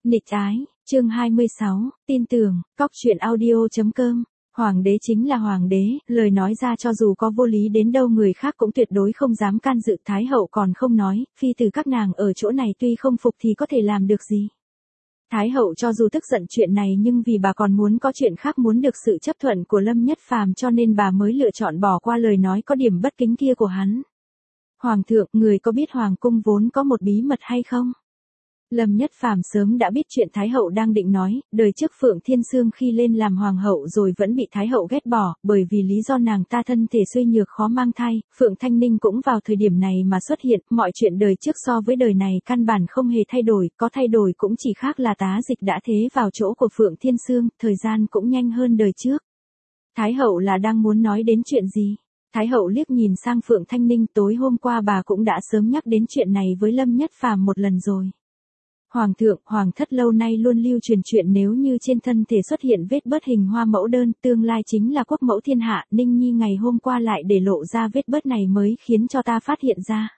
Nịch ái, chương 26, tin tưởng, cóc truyện audio.com. Hoàng đế chính là hoàng đế, lời nói ra cho dù có vô lý đến đâu người khác cũng tuyệt đối không dám can dự. Thái hậu còn không nói, phi từ các nàng ở chỗ này tuy không phục thì có thể làm được gì. Thái hậu cho dù tức giận chuyện này nhưng vì bà còn muốn có chuyện khác, muốn được sự chấp thuận của Lâm Nhất Phàm, cho nên bà mới lựa chọn bỏ qua lời nói có điểm bất kính kia của hắn. Hoàng thượng, người có biết hoàng cung vốn có một bí mật hay không? Lâm Nhất Phàm sớm đã biết chuyện Thái hậu đang định nói, đời trước Phượng Thiên Sương khi lên làm hoàng hậu rồi vẫn bị Thái hậu ghét bỏ, bởi vì lý do nàng ta thân thể suy nhược khó mang thai. Phượng Thanh Ninh cũng vào thời điểm này mà xuất hiện, mọi chuyện đời trước so với đời này căn bản không hề thay đổi, có thay đổi cũng chỉ khác là Tá Dịch đã thế vào chỗ của Phượng Thiên Sương, thời gian cũng nhanh hơn đời trước. Thái hậu là đang muốn nói đến chuyện gì? Thái hậu liếc nhìn sang Phượng Thanh Ninh, tối hôm qua bà cũng đã sớm nhắc đến chuyện này với Lâm Nhất Phàm một lần rồi. Hoàng thượng, hoàng thất lâu nay luôn lưu truyền chuyện nếu như trên thân thể xuất hiện vết bớt hình hoa mẫu đơn, tương lai chính là quốc mẫu thiên hạ. Ninh Nhi ngày hôm qua lại để lộ ra vết bớt này mới khiến cho ta phát hiện ra.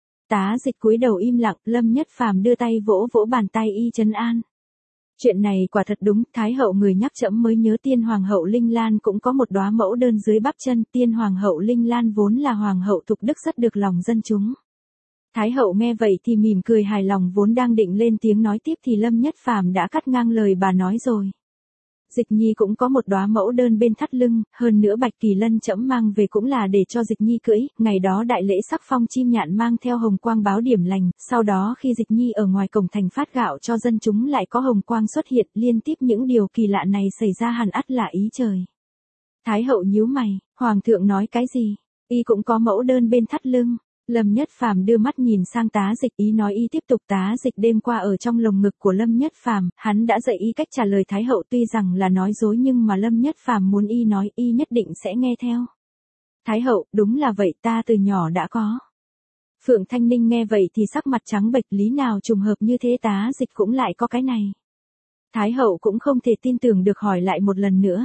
Tá Dịch cúi đầu im lặng, Lâm Nhất Phàm đưa tay vỗ vỗ bàn tay y trấn an. Chuyện này quả thật đúng, Thái hậu người nhắc trẫm mới nhớ tiên hoàng hậu Linh Lan cũng có một đóa mẫu đơn dưới bắp chân. Tiên hoàng hậu Linh Lan vốn là hoàng hậu thục đức, rất được lòng dân chúng. Thái hậu nghe vậy thì mỉm cười hài lòng, vốn đang định lên tiếng nói tiếp thì Lâm Nhất Phàm đã cắt ngang lời bà nói rồi. Dịch Nhi cũng có một đóa mẫu đơn bên thắt lưng, hơn nữa Bạch Kỳ Lân trẫm mang về cũng là để cho Dịch Nhi cưỡi, ngày đó đại lễ sắc phong chim nhạn mang theo hồng quang báo điểm lành, sau đó khi Dịch Nhi ở ngoài cổng thành phát gạo cho dân chúng lại có hồng quang xuất hiện, liên tiếp những điều kỳ lạ này xảy ra hẳn ắt là ý trời. Thái hậu nhíu mày, hoàng thượng nói cái gì? Y cũng có mẫu đơn bên thắt lưng. Lâm Nhất Phàm đưa mắt nhìn sang Tá Dịch, ý nói y tiếp tục. Tá Dịch đêm qua ở trong lồng ngực của Lâm Nhất Phàm, hắn đã dạy y cách trả lời Thái hậu, tuy rằng là nói dối nhưng mà Lâm Nhất Phàm muốn y nói y nhất định sẽ nghe theo. Thái hậu, đúng là vậy, ta từ nhỏ đã có. Phượng Thanh Ninh nghe vậy thì sắc mặt trắng bệch, lý nào trùng hợp như thế Tá Dịch cũng lại có cái này. Thái hậu cũng không thể tin tưởng được, hỏi lại một lần nữa.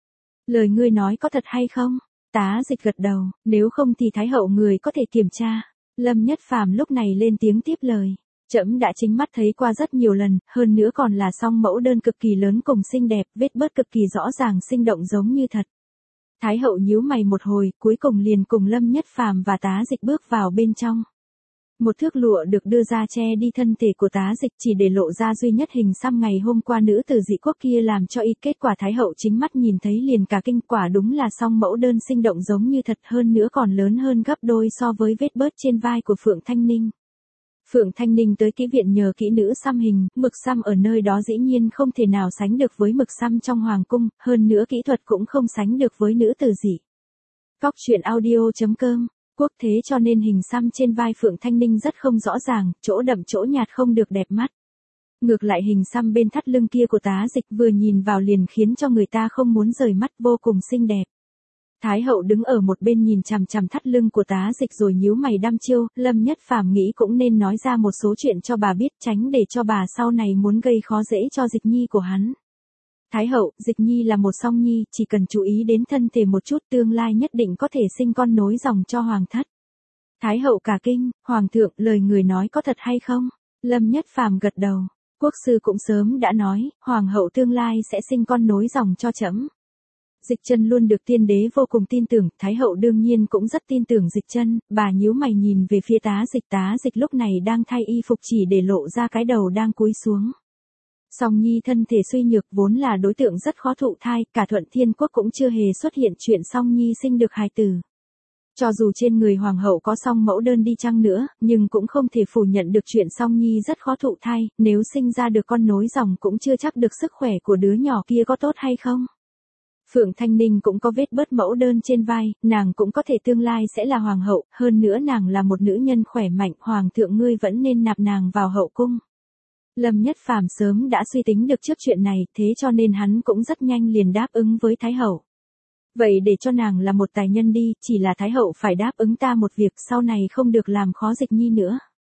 Lời ngươi nói có thật hay không? Tá Dịch gật đầu, nếu không thì Thái hậu người có thể kiểm tra. Lâm Nhất Phàm lúc này lên tiếng tiếp lời. Trẫm đã chính mắt thấy qua rất nhiều lần, hơn nữa còn là song mẫu đơn cực kỳ lớn cùng xinh đẹp, vết bớt cực kỳ rõ ràng sinh động giống như thật. Thái hậu nhíu mày một hồi, cuối cùng liền cùng Lâm Nhất Phàm và Tá Dịch bước vào bên trong. Một thước lụa được đưa ra che đi thân thể của Tá Dịch, chỉ để lộ ra duy nhất hình xăm ngày hôm qua nữ tử dị quốc kia làm cho y. Kết quả Thái hậu chính mắt nhìn thấy liền cả kinh, quả đúng là song mẫu đơn sinh động giống như thật, hơn nữa còn lớn hơn gấp đôi so với vết bớt trên vai của Phượng Thanh Ninh. Phượng Thanh Ninh tới kỹ viện nhờ kỹ nữ xăm hình, mực xăm ở nơi đó dĩ nhiên không thể nào sánh được với mực xăm trong hoàng cung, hơn nữa kỹ thuật cũng không sánh được với nữ tử dị. Cóc truyện audio.com. Quốc thế cho nên hình xăm trên vai Phượng Thanh Ninh rất không rõ ràng, chỗ đậm chỗ nhạt không được đẹp mắt. Ngược lại hình xăm bên thắt lưng kia của Tá Dịch vừa nhìn vào liền khiến cho người ta không muốn rời mắt, vô cùng xinh đẹp. Thái hậu đứng ở một bên nhìn chằm chằm thắt lưng của Tá Dịch rồi nhíu mày đăm chiêu. Lâm Nhất Phàm nghĩ cũng nên nói ra một số chuyện cho bà biết, tránh để cho bà sau này muốn gây khó dễ cho Dịch Nhi của hắn. Thái hậu, Dịch Nhi là một song nhi, chỉ cần chú ý đến thân thể một chút tương lai nhất định có thể sinh con nối dòng cho hoàng thất. Thái hậu cả kinh, hoàng thượng, lời người nói có thật hay không? Lâm Nhất Phàm gật đầu, quốc sư cũng sớm đã nói, hoàng hậu tương lai sẽ sinh con nối dòng cho trẫm. Dịch Chân luôn được tiên đế vô cùng tin tưởng, Thái hậu đương nhiên cũng rất tin tưởng Dịch Chân. Bà nhíu mày nhìn về phía Tá Dịch, Tá Dịch lúc này đang thay y phục chỉ để lộ ra cái đầu đang cúi xuống. Song nhi thân thể suy nhược vốn là đối tượng rất khó thụ thai, cả Thuận Thiên Quốc cũng chưa hề xuất hiện chuyện song nhi sinh được hài tử. Cho dù trên người hoàng hậu có song mẫu đơn đi chăng nữa, nhưng cũng không thể phủ nhận được chuyện song nhi rất khó thụ thai, nếu sinh ra được con nối dòng cũng chưa chắc được sức khỏe của đứa nhỏ kia có tốt hay không. Phượng Thanh Ninh cũng có vết bớt mẫu đơn trên vai, nàng cũng có thể tương lai sẽ là hoàng hậu, hơn nữa nàng là một nữ nhân khỏe mạnh, hoàng thượng ngươi vẫn nên nạp nàng vào hậu cung. Lâm Nhất Phàm sớm đã suy tính được trước chuyện này, thế cho nên hắn cũng rất nhanh liền đáp ứng với Thái hậu. Vậy để cho nàng là một tài nhân đi, chỉ là Thái hậu phải đáp ứng ta một việc, sau này không được làm khó Dịch Nhi nữa.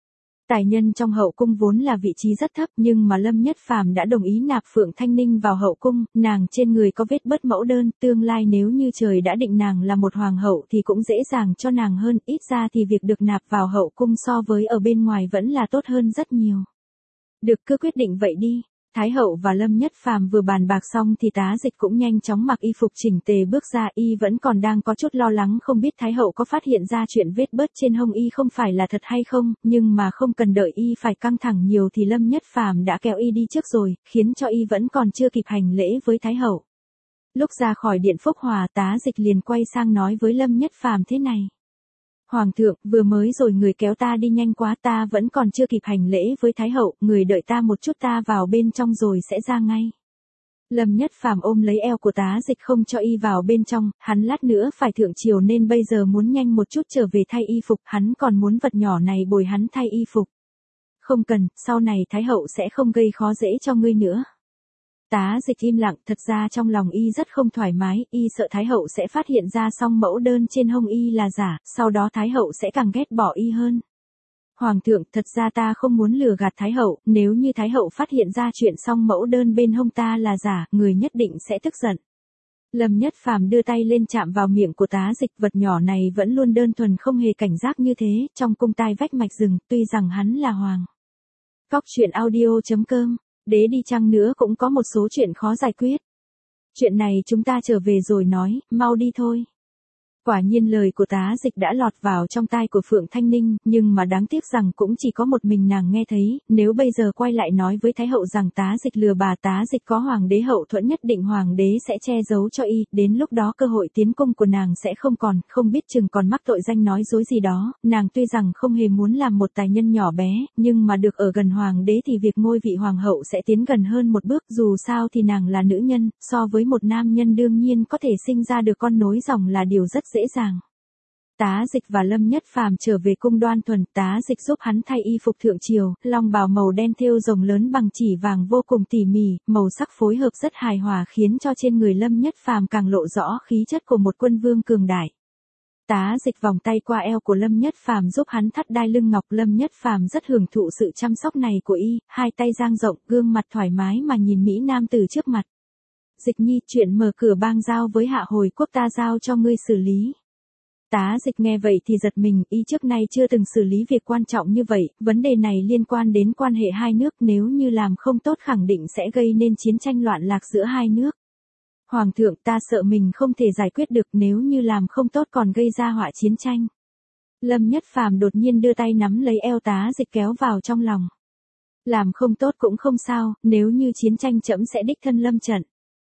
Tài nhân trong hậu cung vốn là vị trí rất thấp, nhưng mà Lâm Nhất Phàm đã đồng ý nạp Phượng Thanh Ninh vào hậu cung, nàng trên người có vết bớt mẫu đơn, tương lai nếu như trời đã định nàng là một hoàng hậu thì cũng dễ dàng cho nàng hơn, ít ra thì việc được nạp vào hậu cung so với ở bên ngoài vẫn là tốt hơn rất nhiều. Được, cứ quyết định vậy đi. Thái hậu và Lâm Nhất Phàm vừa bàn bạc xong thì Tá Dịch cũng nhanh chóng mặc y phục chỉnh tề bước ra, y vẫn còn đang có chút lo lắng không biết Thái hậu có phát hiện ra chuyện vết bớt trên hông y không phải là thật hay không, nhưng mà không cần đợi y phải căng thẳng nhiều thì Lâm Nhất Phàm đã kéo y đi trước rồi, khiến cho y vẫn còn chưa kịp hành lễ với Thái hậu. Lúc ra khỏi điện Phúc Hòa, Tá Dịch liền quay sang nói với Lâm Nhất Phàm thế này. Hoàng thượng, vừa mới rồi người kéo ta đi nhanh quá, ta vẫn còn chưa kịp hành lễ với Thái hậu, người đợi ta một chút, ta vào bên trong rồi sẽ ra ngay. Lâm Nhất Phàm ôm lấy eo của Tá Dịch không cho y vào bên trong, hắn lát nữa phải thượng triều nên bây giờ muốn nhanh một chút trở về thay y phục, hắn còn muốn vật nhỏ này bồi hắn thay y phục. Không cần, sau này Thái hậu sẽ không gây khó dễ cho ngươi nữa. Tá Dịch im lặng, thật ra trong lòng y rất không thoải mái, y sợ Thái hậu sẽ phát hiện ra song mẫu đơn trên hông y là giả, sau đó Thái hậu sẽ càng ghét bỏ y hơn. Hoàng thượng, thật ra ta không muốn lừa gạt Thái hậu, nếu như Thái hậu phát hiện ra chuyện song mẫu đơn bên hông ta là giả, người nhất định sẽ tức giận. Lâm Nhất Phàm đưa tay lên chạm vào miệng của Tá Dịch, vật nhỏ này vẫn luôn đơn thuần không hề cảnh giác như thế, trong cung tai vách mạch rừng, tuy rằng hắn là hoàng. Cóc truyện audio.com, đế đi chăng nữa cũng có một số chuyện khó giải quyết. Chuyện này chúng ta trở về rồi nói, mau đi thôi. Quả nhiên lời của Tá Dịch đã lọt vào trong tai của Phượng Thanh Ninh, nhưng mà đáng tiếc rằng cũng chỉ có một mình nàng nghe thấy, nếu bây giờ quay lại nói với Thái hậu rằng Tá Dịch lừa bà, Tá Dịch có hoàng đế hậu thuẫn, nhất định hoàng đế sẽ che giấu cho y, đến lúc đó cơ hội tiến cung của nàng sẽ không còn, không biết chừng còn mắc tội danh nói dối gì đó, nàng tuy rằng không hề muốn làm một tài nhân nhỏ bé, nhưng mà được ở gần hoàng đế thì việc ngôi vị hoàng hậu sẽ tiến gần hơn một bước, dù sao thì nàng là nữ nhân, so với một nam nhân đương nhiên có thể sinh ra được con nối dòng là điều rất dễ dàng. Tá Dịch và Lâm Nhất Phàm trở về cung Đoan Thuần, Tá Dịch giúp hắn thay y phục thượng triều, long bào màu đen thêu rồng lớn bằng chỉ vàng vô cùng tỉ mỉ, màu sắc phối hợp rất hài hòa khiến cho trên người Lâm Nhất Phàm càng lộ rõ khí chất của một quân vương cường đại. Tá Dịch vòng tay qua eo của Lâm Nhất Phàm giúp hắn thắt đai lưng ngọc, Lâm Nhất Phàm rất hưởng thụ sự chăm sóc này của y, hai tay dang rộng, gương mặt thoải mái mà nhìn mỹ nam từ trước mặt. Dịch nhi, chuyện mở cửa bang giao với Hạ Hồi Quốc ta giao cho ngươi xử lý. Tá Dịch nghe vậy thì giật mình, y trước nay chưa từng xử lý việc quan trọng như vậy, vấn đề này liên quan đến quan hệ hai nước, nếu như làm không tốt khẳng định sẽ gây nên chiến tranh loạn lạc giữa hai nước. Hoàng thượng, ta sợ mình không thể giải quyết được, nếu như làm không tốt còn gây ra họa chiến tranh. Lâm Nhất Phàm đột nhiên đưa tay nắm lấy eo Tá Dịch kéo vào trong lòng. Làm không tốt cũng không sao, nếu như chiến tranh trẫm sẽ đích thân lâm trận.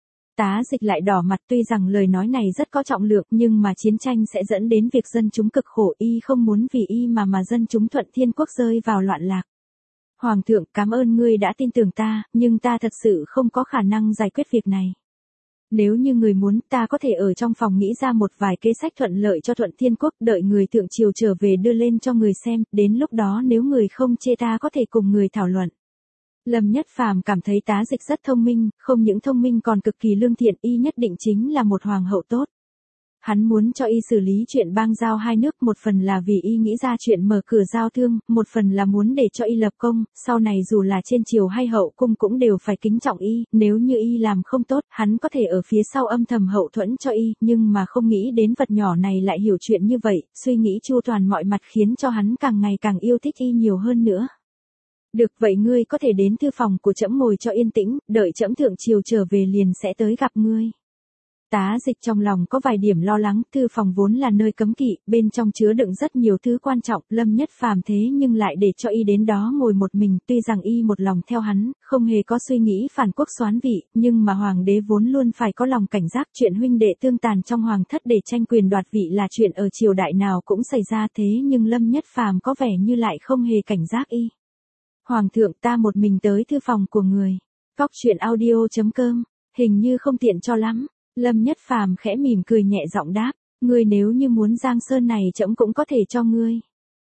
Tá Dịch lại đỏ mặt, tuy rằng lời nói này rất có trọng lượng nhưng mà chiến tranh sẽ dẫn đến việc dân chúng cực khổ, y không muốn vì y mà dân chúng Thuận Thiên Quốc rơi vào loạn lạc. Hoàng thượng, cảm ơn ngươi đã tin tưởng ta, nhưng ta thật sự không có khả năng giải quyết việc này. Nếu như người muốn, ta có thể ở trong phòng nghĩ ra một vài kế sách thuận lợi cho Thuận Thiên Quốc, đợi người thượng triều trở về đưa lên cho người xem, đến lúc đó nếu người không chê ta có thể cùng người thảo luận. Lâm Nhất Phàm cảm thấy Tá Dịch rất thông minh, không những thông minh còn cực kỳ lương thiện, y nhất định chính là một hoàng hậu tốt. Hắn muốn cho y xử lý chuyện bang giao hai nước, một phần là vì y nghĩ ra chuyện mở cửa giao thương, một phần là muốn để cho y lập công, sau này dù là trên triều hay hậu cung cũng đều phải kính trọng y, nếu như y làm không tốt, hắn có thể ở phía sau âm thầm hậu thuẫn cho y, nhưng mà không nghĩ đến vật nhỏ này lại hiểu chuyện như vậy, suy nghĩ chu toàn mọi mặt khiến cho hắn càng ngày càng yêu thích y nhiều hơn nữa. Được, vậy ngươi có thể đến thư phòng của trẫm ngồi cho yên tĩnh, đợi trẫm thượng triều trở về liền sẽ tới gặp ngươi. Tá Dịch trong lòng có vài điểm lo lắng, thư phòng vốn là nơi cấm kỵ, bên trong chứa đựng rất nhiều thứ quan trọng, Lâm Nhất Phàm thế nhưng lại để cho y đến đó ngồi một mình, tuy rằng y một lòng theo hắn, không hề có suy nghĩ phản quốc soán vị, nhưng mà hoàng đế vốn luôn phải có lòng cảnh giác, chuyện huynh đệ tương tàn trong hoàng thất để tranh quyền đoạt vị là chuyện ở triều đại nào cũng xảy ra, thế nhưng Lâm Nhất Phàm có vẻ như lại không hề cảnh giác y. Hoàng thượng, ta một mình tới thư phòng của người. Cóc truyện audio.com, hình như không tiện cho lắm. Lâm Nhất Phàm khẽ mỉm cười nhẹ giọng đáp, ngươi nếu như muốn Giang Sơn này trẫm cũng có thể cho ngươi.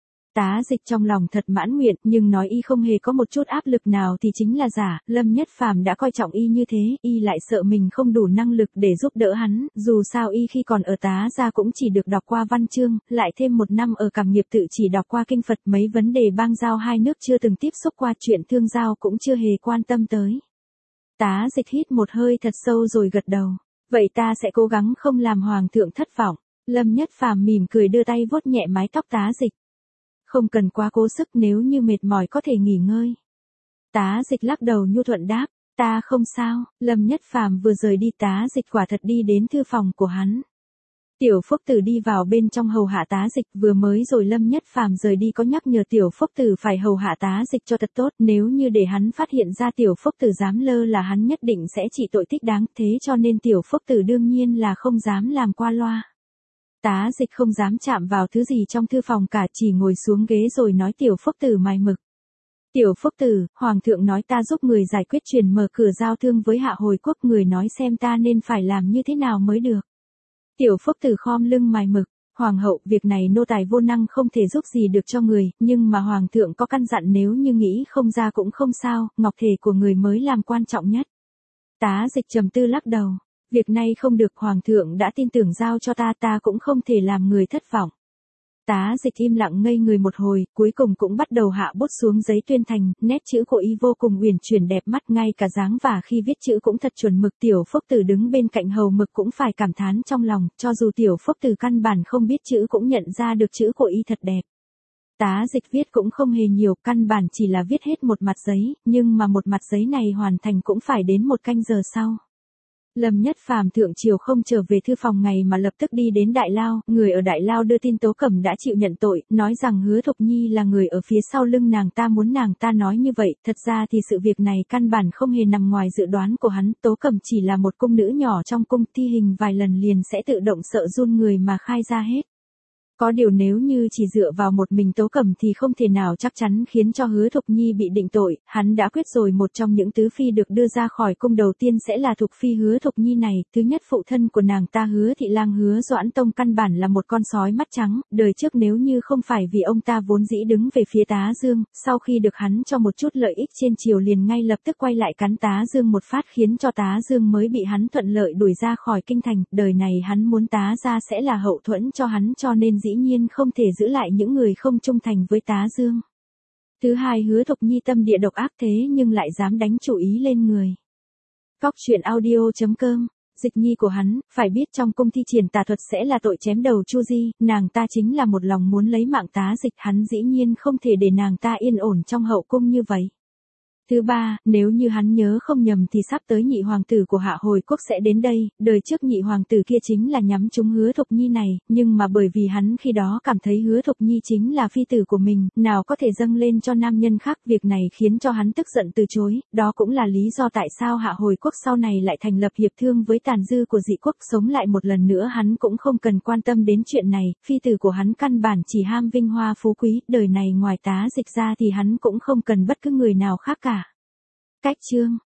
Tá Dịch trong lòng thật mãn nguyện, nhưng nói y không hề có một chút áp lực nào thì chính là giả, Lâm Nhất Phàm đã coi trọng y như thế, y lại sợ mình không đủ năng lực để giúp đỡ hắn, dù sao y khi còn ở Tá gia cũng chỉ được đọc qua văn chương, lại thêm một năm ở Cảm Nghiệp tự chỉ đọc qua kinh Phật, mấy vấn đề bang giao hai nước chưa từng tiếp xúc qua, chuyện thương giao cũng chưa hề quan tâm tới. Tá Dịch hít một hơi thật sâu rồi gật đầu, vậy ta sẽ cố gắng không làm hoàng thượng thất vọng. Lâm Nhất Phàm mỉm cười đưa tay vuốt nhẹ mái tóc Tá Dịch. Không cần quá cố sức, nếu như mệt mỏi có thể nghỉ ngơi. Tá Dịch lắc đầu nhu thuận đáp, Ta không sao, Lâm Nhất Phàm vừa rời đi Tá Dịch quả thật đi đến thư phòng của hắn. Tiểu Phúc Tử đi vào bên trong hầu hạ Tá Dịch, vừa mới rồi Lâm Nhất Phàm rời đi có nhắc nhở Tiểu Phúc Tử phải hầu hạ Tá Dịch cho thật tốt, nếu như để hắn phát hiện ra Tiểu Phúc Tử dám lơ là hắn nhất định sẽ trị tội thích đáng, thế cho nên Tiểu Phúc Tử đương nhiên là không dám làm qua loa. Tá Dịch không dám chạm vào thứ gì trong thư phòng cả, chỉ ngồi xuống ghế rồi nói Tiểu Phúc Tử mày mực. Tiểu Phúc Tử, Hoàng thượng nói ta giúp người giải quyết chuyện mở cửa giao thương với Hạ Hồi Quốc, người nói xem ta nên phải làm như thế nào mới được. Tiểu Phúc Tử khom lưng mày mực, Hoàng hậu, việc này nô tài vô năng không thể giúp gì được cho người, nhưng mà Hoàng thượng có căn dặn nếu như nghĩ không ra cũng không sao, ngọc thể của người mới làm quan trọng nhất. Tá Dịch trầm tư lắc đầu, việc này không được, Hoàng thượng đã tin tưởng giao cho ta cũng không thể làm người thất vọng. Tá Dịch im lặng ngây người một hồi, cuối cùng cũng bắt đầu hạ bút xuống giấy tuyên thành, nét chữ của y vô cùng uyển chuyển đẹp mắt, ngay cả dáng và khi viết chữ cũng thật chuẩn mực. Tiểu Phúc Tử đứng bên cạnh hầu mực cũng phải cảm thán trong lòng, cho dù Tiểu Phúc Tử căn bản không biết chữ cũng nhận ra được chữ của y thật đẹp. Tá Dịch viết cũng không hề nhiều, căn bản chỉ là viết hết một mặt giấy, nhưng mà một mặt giấy này hoàn thành cũng phải đến 1 canh giờ sau. Lâm Nhất Phàm thượng triều không trở về thư phòng ngày mà lập tức đi đến Đại Lao, người ở Đại Lao đưa tin Tố Cẩm đã chịu nhận tội, nói rằng Hứa Thục Nhi là người ở phía sau lưng nàng ta muốn nàng ta nói như vậy, thật ra thì sự việc này căn bản không hề nằm ngoài dự đoán của hắn, Tố Cẩm chỉ là một cung nữ nhỏ trong cung, thi hình vài lần liền sẽ tự động sợ run người mà khai ra hết. Có điều nếu như chỉ dựa vào một mình Tố Cẩm thì không thể nào chắc chắn khiến cho Hứa Thục Nhi bị định tội, hắn đã quyết rồi một trong những tứ phi được đưa ra khỏi cung đầu tiên sẽ là thuộc phi Hứa Thục Nhi này, thứ nhất phụ thân của nàng ta Hứa Thị Lang Hứa Doãn Tông căn bản là một con sói mắt trắng, đời trước nếu như không phải vì ông ta vốn dĩ đứng về phía Tá Dương, sau khi được hắn cho một chút lợi ích trên triều liền ngay lập tức quay lại cắn Tá Dương một phát khiến cho Tá Dương mới bị hắn thuận lợi đuổi ra khỏi kinh thành, đời này hắn muốn Tá gia sẽ là hậu thuẫn cho hắn cho nên dĩ nhiên không thể giữ lại những người không trung thành với Tá Dương. Thứ hai Hứa Thục Nhi tâm địa độc ác thế nhưng lại dám đánh chủ ý lên người. Cóc truyện audio.com, Dịch Nhi của hắn, phải biết trong cung thi triển tà thuật sẽ là tội chém đầu Chu Di, nàng ta chính là một lòng muốn lấy mạng Tá Dịch, hắn dĩ nhiên không thể để nàng ta yên ổn trong hậu cung như vậy. Thứ ba, nếu như hắn nhớ không nhầm thì sắp tới nhị hoàng tử của Hạ Hồi Quốc sẽ đến đây, đời trước nhị hoàng tử kia chính là nhắm trúng Hứa Thục Nhi này, nhưng mà bởi vì hắn khi đó cảm thấy Hứa Thục Nhi chính là phi tử của mình, nào có thể dâng lên cho nam nhân khác, việc này khiến cho hắn tức giận từ chối, đó cũng là lý do tại sao Hạ Hồi Quốc sau này lại thành lập hiệp thương với tàn dư của Dị Quốc, sống lại một lần nữa hắn cũng không cần quan tâm đến chuyện này, phi tử của hắn căn bản chỉ ham vinh hoa phú quý, đời này ngoài Tá Dịch ra thì hắn cũng không cần bất cứ người nào khác cả. Cách chương